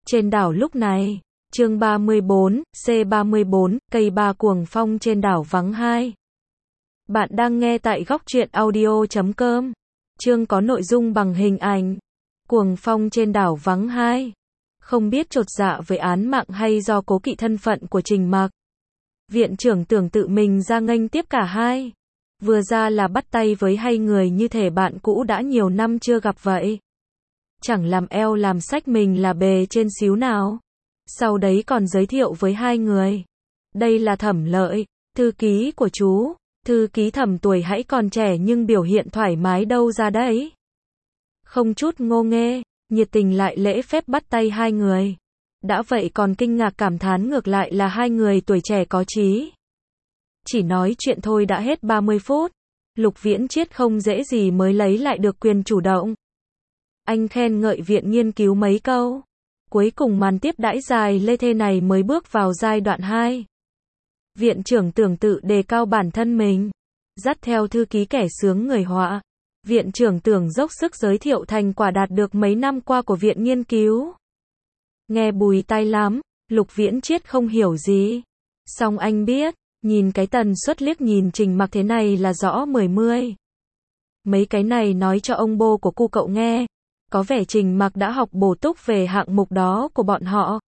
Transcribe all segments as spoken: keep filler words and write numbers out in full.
Trên đảo lúc này, chương ba mươi bốn, C ba mươi bốn, cây ba cuồng phong trên đảo vắng hai. Bạn đang nghe tại góc truyện audio chấm com. Chương có nội dung bằng hình ảnh. Cuồng phong trên đảo vắng hai. Không biết chột dạ với án mạng hay do cố kỵ thân phận của Trình Mặc. Viện trưởng tưởng tự mình ra nghênh tiếp cả hai. Vừa ra là bắt tay với hai người như thể bạn cũ đã nhiều năm chưa gặp vậy. Chẳng làm eo làm sách mình là bề trên xíu nào. Sau đấy còn giới thiệu với hai người. Đây là Thẩm Lợi, thư ký của chú. Thư ký Thẩm tuổi hãy còn trẻ nhưng biểu hiện thoải mái đâu ra đấy. Không chút ngô nghê, nhiệt tình lại lễ phép bắt tay hai người. Đã vậy còn kinh ngạc cảm thán ngược lại là hai người tuổi trẻ có trí. Chỉ nói chuyện thôi đã hết ba mươi phút. Lục Viễn Chiết không dễ gì mới lấy lại được quyền chủ động. Anh khen ngợi viện nghiên cứu mấy câu. Cuối cùng màn tiếp đãi dài lê thê này mới bước vào giai đoạn hai. Viện trưởng tưởng tự đề cao bản thân mình. Dắt theo thư ký kẻ sướng người họa. Viện trưởng tưởng dốc sức giới thiệu thành quả đạt được mấy năm qua của viện nghiên cứu. Nghe bùi tai lắm, Lục Viễn Chiết không hiểu gì. Song anh biết, nhìn cái tần suất liếc nhìn Trình Mặc thế này là rõ mười mươi. Mấy cái này nói cho ông bô của cu cậu nghe. Có vẻ Trình Mặc đã học bổ túc về hạng mục đó của bọn họ.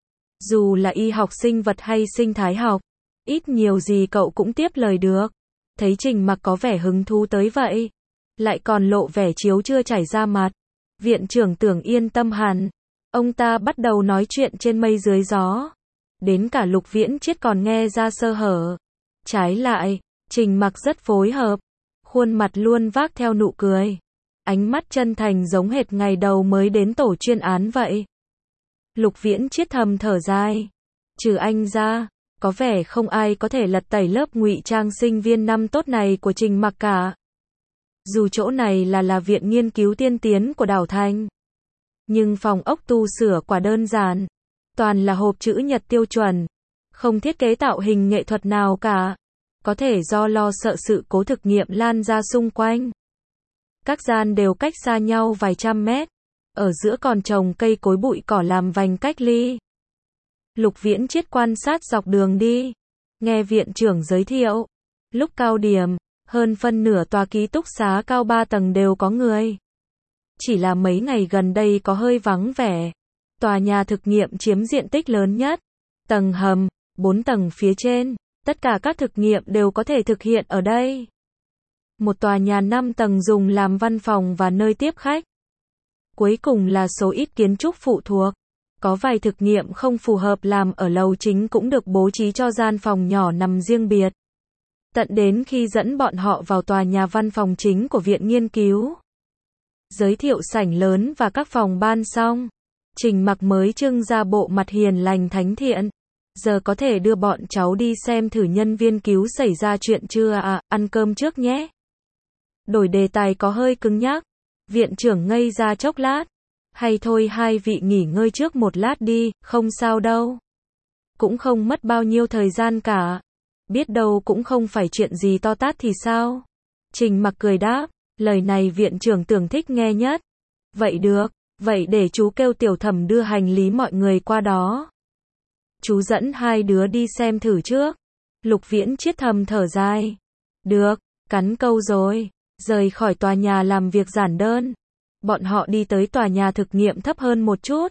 Dù là y học sinh vật hay sinh thái học, ít nhiều gì cậu cũng tiếp lời được. Thấy Trình Mặc có vẻ hứng thú tới vậy, lại còn lộ vẻ chiếu chưa chảy ra mặt. Viện trưởng tưởng yên tâm hẳn. Ông ta bắt đầu nói chuyện trên mây dưới gió. Đến cả Lục Viễn Chiết còn nghe ra sơ hở. Trái lại, Trình Mặc rất phối hợp. Khuôn mặt luôn vác theo nụ cười. Ánh mắt chân thành giống hệt ngày đầu mới đến tổ chuyên án vậy. Lục Viễn Chiết thầm thở dài. Trừ anh ra, có vẻ không ai có thể lật tẩy lớp ngụy trang sinh viên năm tốt này của Trình Mặc cả. Dù chỗ này là là viện nghiên cứu tiên tiến của đảo thành. Nhưng phòng ốc tu sửa quả đơn giản. Toàn là hộp chữ nhật tiêu chuẩn. Không thiết kế tạo hình nghệ thuật nào cả. Có thể do lo sợ sự cố thực nghiệm lan ra xung quanh. Các gian đều cách xa nhau vài trăm mét. Ở giữa còn trồng cây cối bụi cỏ làm vành cách ly. Lục Viễn Chiết quan sát dọc đường đi. Nghe viện trưởng giới thiệu. Lúc cao điểm, hơn phân nửa tòa ký túc xá cao ba tầng đều có người. Chỉ là mấy ngày gần đây có hơi vắng vẻ. Tòa nhà thực nghiệm chiếm diện tích lớn nhất. Tầng hầm, bốn tầng phía trên. Tất cả các thực nghiệm đều có thể thực hiện ở đây. Một tòa nhà năm tầng dùng làm văn phòng và nơi tiếp khách. Cuối cùng là số ít kiến trúc phụ thuộc. Có vài thực nghiệm không phù hợp làm ở lầu chính cũng được bố trí cho gian phòng nhỏ nằm riêng biệt. Tận đến khi dẫn bọn họ vào tòa nhà văn phòng chính của viện nghiên cứu. Giới thiệu sảnh lớn và các phòng ban xong. Trình Mặc mới trưng ra bộ mặt hiền lành thánh thiện. Giờ có thể đưa bọn cháu đi xem thử nhân viên cứu xảy ra chuyện chưa à, ăn cơm trước nhé. Đổi đề tài có hơi cứng nhắc. Viện trưởng ngây ra chốc lát. Hay thôi hai vị nghỉ ngơi trước một lát đi, không sao đâu. Cũng không mất bao nhiêu thời gian cả. Biết đâu cũng không phải chuyện gì to tát thì sao. Trình Mặc cười đáp. Lời này viện trưởng tưởng thích nghe nhất. Vậy được, vậy để chú kêu Tiểu Thẩm đưa hành lý mọi người qua đó. Chú dẫn hai đứa đi xem thử trước. Lục Viễn Chiết thầm thở dài. Được, cắn câu rồi. Rời khỏi tòa nhà làm việc giản đơn. Bọn họ đi tới tòa nhà thực nghiệm thấp hơn một chút.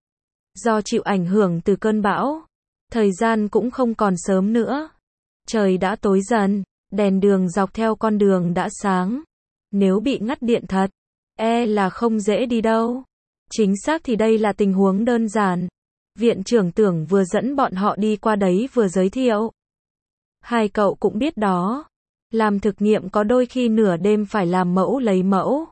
Do chịu ảnh hưởng từ cơn bão. Thời gian cũng không còn sớm nữa. Trời đã tối dần. Đèn đường dọc theo con đường đã sáng. Nếu bị ngắt điện thật, e là không dễ đi đâu. Chính xác thì đây là tình huống đơn giản. Viện trưởng tưởng vừa dẫn bọn họ đi qua đấy vừa giới thiệu. Hai cậu cũng biết đó. Làm thực nghiệm có đôi khi nửa đêm phải làm mẫu lấy mẫu.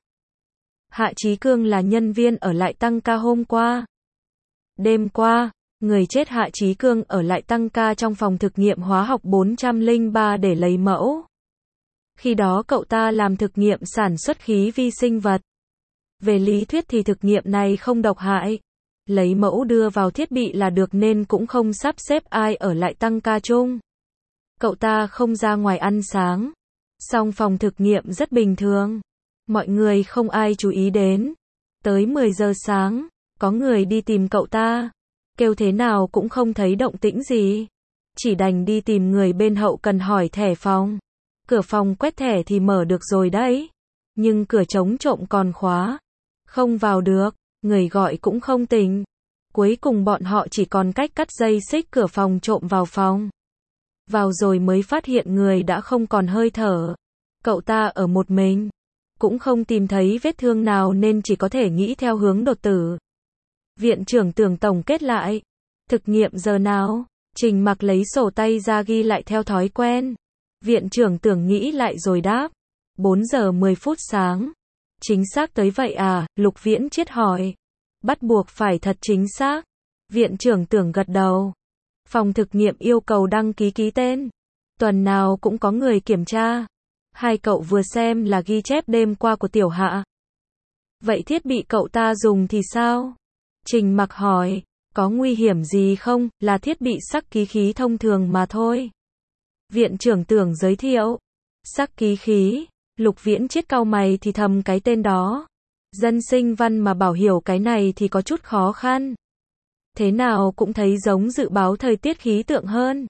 Hạ Chí Cương là nhân viên ở lại tăng ca hôm qua. Đêm qua, người chết Hạ Chí Cương ở lại tăng ca trong phòng thực nghiệm hóa học bốn trăm lẻ ba để lấy mẫu. Khi đó cậu ta làm thực nghiệm sản xuất khí vi sinh vật. Về lý thuyết thì thực nghiệm này không độc hại. Lấy mẫu đưa vào thiết bị là được nên cũng không sắp xếp ai ở lại tăng ca chung. Cậu ta không ra ngoài ăn sáng. Song phòng thực nghiệm rất bình thường. Mọi người không ai chú ý đến. Tới mười giờ sáng, có người đi tìm cậu ta. Kêu thế nào cũng không thấy động tĩnh gì. Chỉ đành đi tìm người bên hậu cần hỏi thẻ phòng. Cửa phòng quét thẻ thì mở được rồi đấy. Nhưng cửa trống trộm còn khóa. Không vào được, người gọi cũng không tỉnh. Cuối cùng bọn họ chỉ còn cách cắt dây xích cửa phòng trộm vào phòng. Vào rồi mới phát hiện người đã không còn hơi thở. Cậu ta ở một mình. Cũng không tìm thấy vết thương nào nên chỉ có thể nghĩ theo hướng đột tử. Viện trưởng Tưởng tổng kết lại. Thực nghiệm giờ nào? Trình Mặc lấy sổ tay ra ghi lại theo thói quen. Viện trưởng Tưởng nghĩ lại rồi đáp. bốn giờ mười phút sáng. Chính xác tới vậy à? Lục Viễn Chiết hỏi. Bắt buộc phải thật chính xác. Viện trưởng Tưởng gật đầu. Phòng thực nghiệm yêu cầu đăng ký ký tên. Tuần nào cũng có người kiểm tra. Hai cậu vừa xem là ghi chép đêm qua của Tiểu Hạ. Vậy thiết bị cậu ta dùng thì sao? Trình Mặc hỏi. Có nguy hiểm gì không? Là thiết bị sắc ký khí thông thường mà thôi. Viện trưởng Tưởng giới thiệu. Sắc ký khí. Lục Viễn Chiết cau mày thì thầm cái tên đó. Dân sinh văn mà bảo hiểu cái này thì có chút khó khăn. Thế nào cũng thấy giống dự báo thời tiết khí tượng hơn.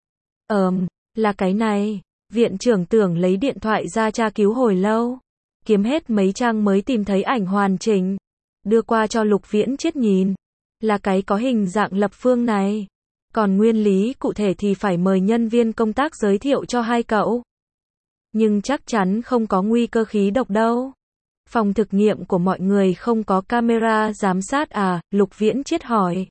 Ờm, là cái này. Viện trưởng Tưởng lấy điện thoại ra tra cứu hồi lâu. Kiếm hết mấy trang mới tìm thấy ảnh hoàn chỉnh. Đưa qua cho Lục Viễn Chiết nhìn. Là cái có hình dạng lập phương này. Còn nguyên lý cụ thể thì phải mời nhân viên công tác giới thiệu cho hai cậu. Nhưng chắc chắn không có nguy cơ khí độc đâu. Phòng thực nghiệm của mọi người không có camera giám sát à? Lục Viễn Chiết hỏi.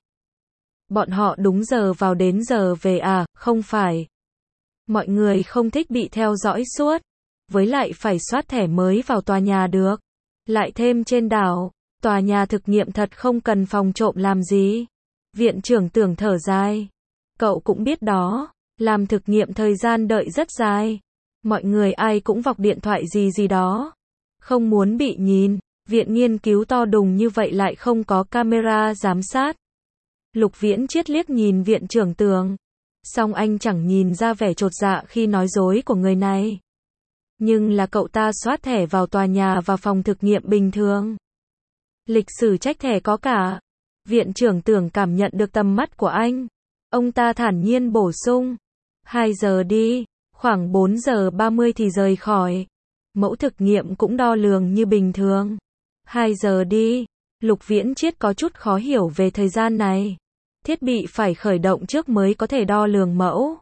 Bọn họ đúng giờ vào đến giờ về à? Không phải. Mọi người không thích bị theo dõi suốt. Với lại phải soát thẻ mới vào tòa nhà được. Lại thêm trên đảo, tòa nhà thực nghiệm thật không cần phòng trộm làm gì. Viện trưởng Tưởng thở dài. Cậu cũng biết đó, làm thực nghiệm thời gian đợi rất dài. Mọi người ai cũng vọc điện thoại gì gì đó. Không muốn bị nhìn, viện nghiên cứu to đùng như vậy lại không có camera giám sát. Lục Viễn Chiết liếc nhìn viện trưởng Tưởng. Song anh chẳng nhìn ra vẻ chột dạ khi nói dối của người này. Nhưng là cậu ta soát thẻ vào tòa nhà và phòng thực nghiệm bình thường. Lịch sử trách thẻ có cả. Viện trưởng Tưởng cảm nhận được tầm mắt của anh. Ông ta thản nhiên bổ sung. hai giờ đi, khoảng bốn giờ ba mươi thì rời khỏi. Mẫu thực nghiệm cũng đo lường như bình thường. hai giờ đi. Lục Viễn Chiết có chút khó hiểu về thời gian này. Thiết bị phải khởi động trước mới có thể đo lường mẫu.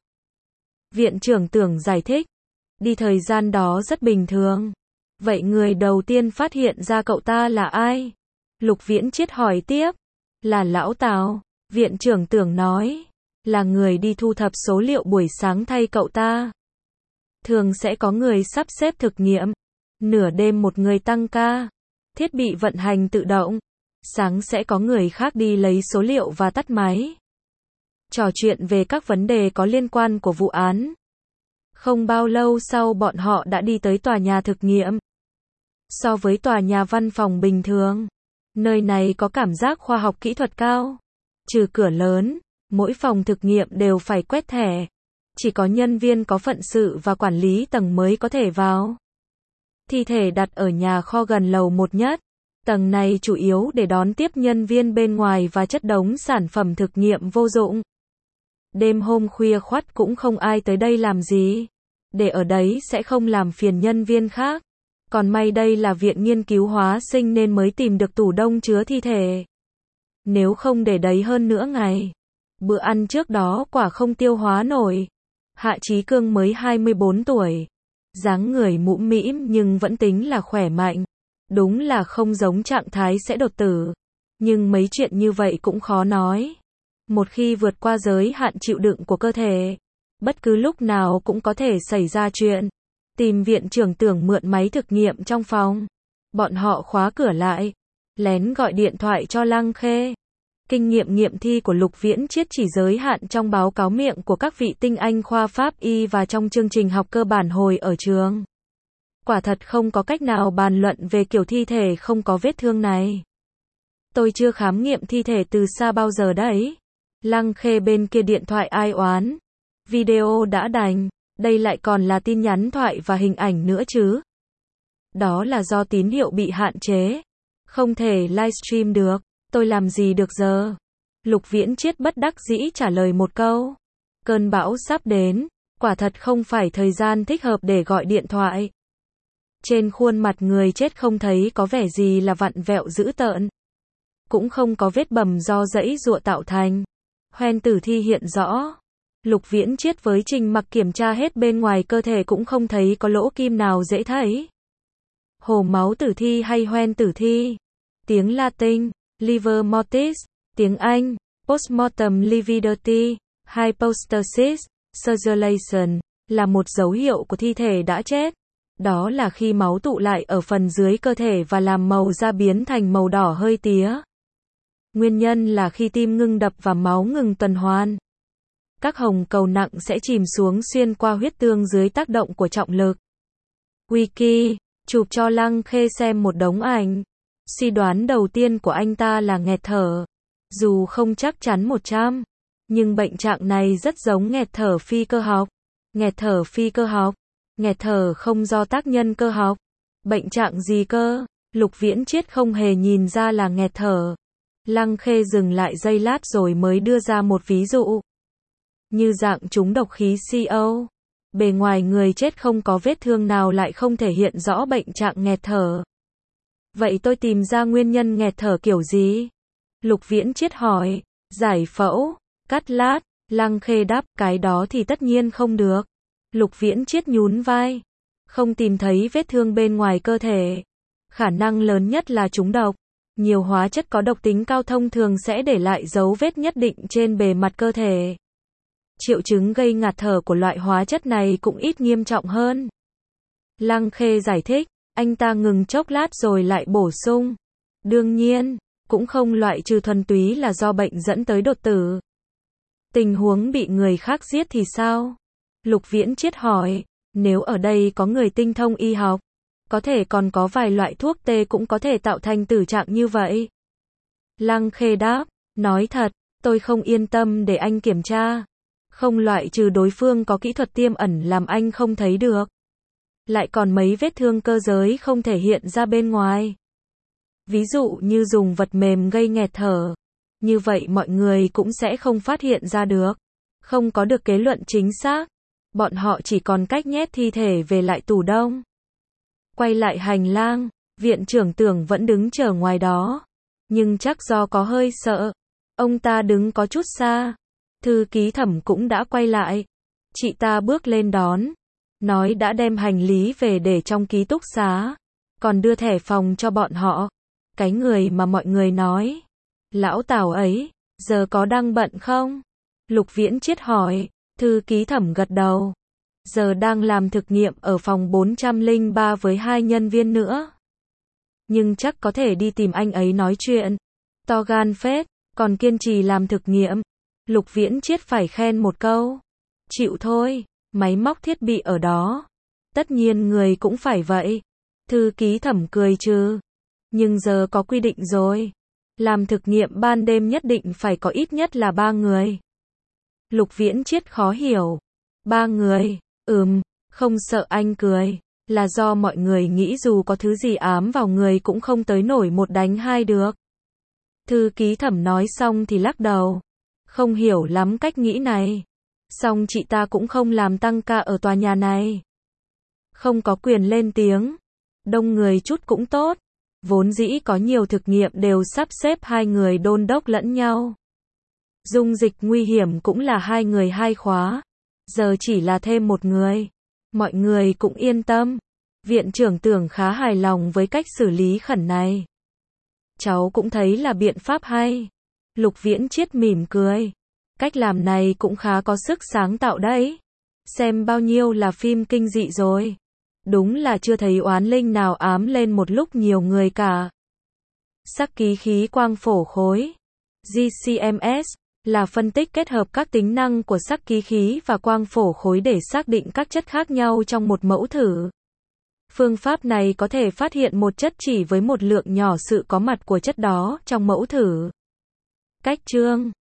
Viện trưởng Tưởng giải thích. Đi thời gian đó rất bình thường. Vậy người đầu tiên phát hiện ra cậu ta là ai? Lục Viễn Chiết hỏi tiếp. Là Lão Tào. Viện trưởng Tưởng nói. Là người đi thu thập số liệu buổi sáng thay cậu ta. Thường sẽ có người sắp xếp thực nghiệm. Nửa đêm một người tăng ca. Thiết bị vận hành tự động. Sáng sẽ có người khác đi lấy số liệu và tắt máy. Trò chuyện về các vấn đề có liên quan của vụ án. Không bao lâu sau bọn họ đã đi tới tòa nhà thực nghiệm. So với tòa nhà văn phòng bình thường, nơi này có cảm giác khoa học kỹ thuật cao. Trừ cửa lớn, mỗi phòng thực nghiệm đều phải quét thẻ. Chỉ có nhân viên có phận sự và quản lý tầng mới có thể vào. Thi thể đặt ở nhà kho gần lầu một nhất. Tầng này chủ yếu để đón tiếp nhân viên bên ngoài và chất đống sản phẩm thực nghiệm vô dụng. Đêm hôm khuya khoắt cũng không ai tới đây làm gì. Để ở đấy sẽ không làm phiền nhân viên khác. Còn may đây là viện nghiên cứu hóa sinh nên mới tìm được tủ đông chứa thi thể. Nếu không để đấy hơn nửa ngày. Bữa ăn trước đó quả không tiêu hóa nổi. Hạ Chí Cương mới hai mươi bốn tuổi. Dáng người mũm mĩm nhưng vẫn tính là khỏe mạnh. Đúng là không giống trạng thái sẽ đột tử. Nhưng mấy chuyện như vậy cũng khó nói. Một khi vượt qua giới hạn chịu đựng của cơ thể, bất cứ lúc nào cũng có thể xảy ra chuyện. Tìm viện trưởng Tưởng mượn máy thực nghiệm trong phòng. Bọn họ khóa cửa lại. Lén gọi điện thoại cho Lăng Khê. Kinh nghiệm nghiệm thi của Lục Viễn Chiết chỉ giới hạn trong báo cáo miệng của các vị tinh anh khoa pháp y và trong chương trình học cơ bản hồi ở trường. Quả thật không có cách nào bàn luận về kiểu thi thể không có vết thương này. Tôi chưa khám nghiệm thi thể từ xa bao giờ đấy. Lăng Khê bên kia điện thoại ai oán. Video đã đành, đây lại còn là tin nhắn thoại và hình ảnh nữa chứ. Đó là do tín hiệu bị hạn chế. Không thể livestream được. Tôi làm gì được giờ? Lục Viễn Chiết bất đắc dĩ trả lời một câu. Cơn bão sắp đến, quả thật không phải thời gian thích hợp để gọi điện thoại. Trên khuôn mặt người chết không thấy có vẻ gì là vặn vẹo dữ tợn. Cũng không có vết bầm do giãy giụa tạo thành. Hoen tử thi hiện rõ. Lục Viễn Chiết với Trình Mặc kiểm tra hết bên ngoài cơ thể cũng không thấy có lỗ kim nào dễ thấy. Hồ máu tử thi hay hoen tử thi? Tiếng Latin, liver mortis, tiếng Anh, postmortem lividity, hypostasis, circulation, là một dấu hiệu của thi thể đã chết. Đó là khi máu tụ lại ở phần dưới cơ thể và làm màu da biến thành màu đỏ hơi tía. Nguyên nhân là khi tim ngừng đập và máu ngừng tuần hoàn. Các hồng cầu nặng sẽ chìm xuống xuyên qua huyết tương dưới tác động của trọng lực. Wiki, chụp cho Lăng Khê xem một đống ảnh. Suy đoán đầu tiên của anh ta là nghẹt thở. Dù không chắc chắn một trăm, nhưng bệnh trạng này rất giống nghẹt thở phi cơ học. Nghẹt thở phi cơ học, nghẹt thở không do tác nhân cơ học. Bệnh trạng gì cơ? Lục Viễn Chiết không hề nhìn ra là nghẹt thở. Lăng Khê dừng lại giây lát rồi mới đưa ra một ví dụ. Như dạng trúng độc khí xê o. Bề ngoài người chết không có vết thương nào lại không thể hiện rõ bệnh trạng nghẹt thở. Vậy tôi tìm ra nguyên nhân nghẹt thở kiểu gì? Lục Viễn Chiết hỏi. Giải phẫu, cắt lát, Lăng Khê đáp, cái đó thì tất nhiên không được. Lục Viễn Chiết nhún vai. Không tìm thấy vết thương bên ngoài cơ thể. Khả năng lớn nhất là trúng độc. Nhiều hóa chất có độc tính cao thông thường sẽ để lại dấu vết nhất định trên bề mặt cơ thể. Triệu chứng gây ngạt thở của loại hóa chất này cũng ít nghiêm trọng hơn. Lăng Khê giải thích, anh ta ngừng chốc lát rồi lại bổ sung. Đương nhiên, cũng không loại trừ thuần túy là do bệnh dẫn tới đột tử. Tình huống bị người khác giết thì sao? Lục Viễn Chiết hỏi, nếu ở đây có người tinh thông y học, có thể còn có vài loại thuốc tê cũng có thể tạo thành tử trạng như vậy. Lăng Khê đáp, nói thật, tôi không yên tâm để anh kiểm tra. Không loại trừ đối phương có kỹ thuật tiêm ẩn làm anh không thấy được. Lại còn mấy vết thương cơ giới không thể hiện ra bên ngoài. Ví dụ như dùng vật mềm gây nghẹt thở. Như vậy mọi người cũng sẽ không phát hiện ra được. Không có được kết luận chính xác. Bọn họ chỉ còn cách nhét thi thể về lại tủ đông. Quay lại hành lang, viện trưởng Tưởng vẫn đứng chờ ngoài đó. Nhưng chắc do có hơi sợ. Ông ta đứng có chút xa. Thư ký Thẩm cũng đã quay lại. Chị ta bước lên đón. Nói đã đem hành lý về để trong ký túc xá. Còn đưa thẻ phòng cho bọn họ. Cái người mà mọi người nói. Lão Tào ấy, giờ có đang bận không? Lục Viễn Chiết hỏi. Thư ký Thẩm gật đầu. Giờ đang làm thực nghiệm ở phòng bốn trăm lẻ ba với hai nhân viên nữa. Nhưng chắc có thể đi tìm anh ấy nói chuyện. To gan phết, còn kiên trì làm thực nghiệm. Lục Viễn Chiết phải khen một câu. Chịu thôi, máy móc thiết bị ở đó. Tất nhiên người cũng phải vậy. Thư ký Thẩm cười trừ. Nhưng giờ có quy định rồi. Làm thực nghiệm ban đêm nhất định phải có ít nhất là ba người. Lục Viễn Chiết khó hiểu. Ba người, ừm, không sợ anh cười. Là do mọi người nghĩ dù có thứ gì ám vào người cũng không tới nổi một đánh hai được. Thư ký Thẩm nói xong thì lắc đầu. Không hiểu lắm cách nghĩ này. Xong chị ta cũng không làm tăng ca ở tòa nhà này. Không có quyền lên tiếng. Đông người chút cũng tốt. Vốn dĩ có nhiều thực nghiệm đều sắp xếp hai người đôn đốc lẫn nhau. Dung dịch nguy hiểm cũng là hai người hai khóa. Giờ chỉ là thêm một người. Mọi người cũng yên tâm. Viện trưởng Tưởng khá hài lòng với cách xử lý khẩn này. Cháu cũng thấy là biện pháp hay. Lục Viễn Chiết mỉm cười. Cách làm này cũng khá có sức sáng tạo đấy. Xem bao nhiêu là phim kinh dị rồi. Đúng là chưa thấy oán linh nào ám lên một lúc nhiều người cả. Sắc ký khí quang phổ khối. giê xê em ét là phân tích kết hợp các tính năng của sắc ký khí và quang phổ khối để xác định các chất khác nhau trong một mẫu thử. Phương pháp này có thể phát hiện một chất chỉ với một lượng nhỏ sự có mặt của chất đó trong mẫu thử. Cách chương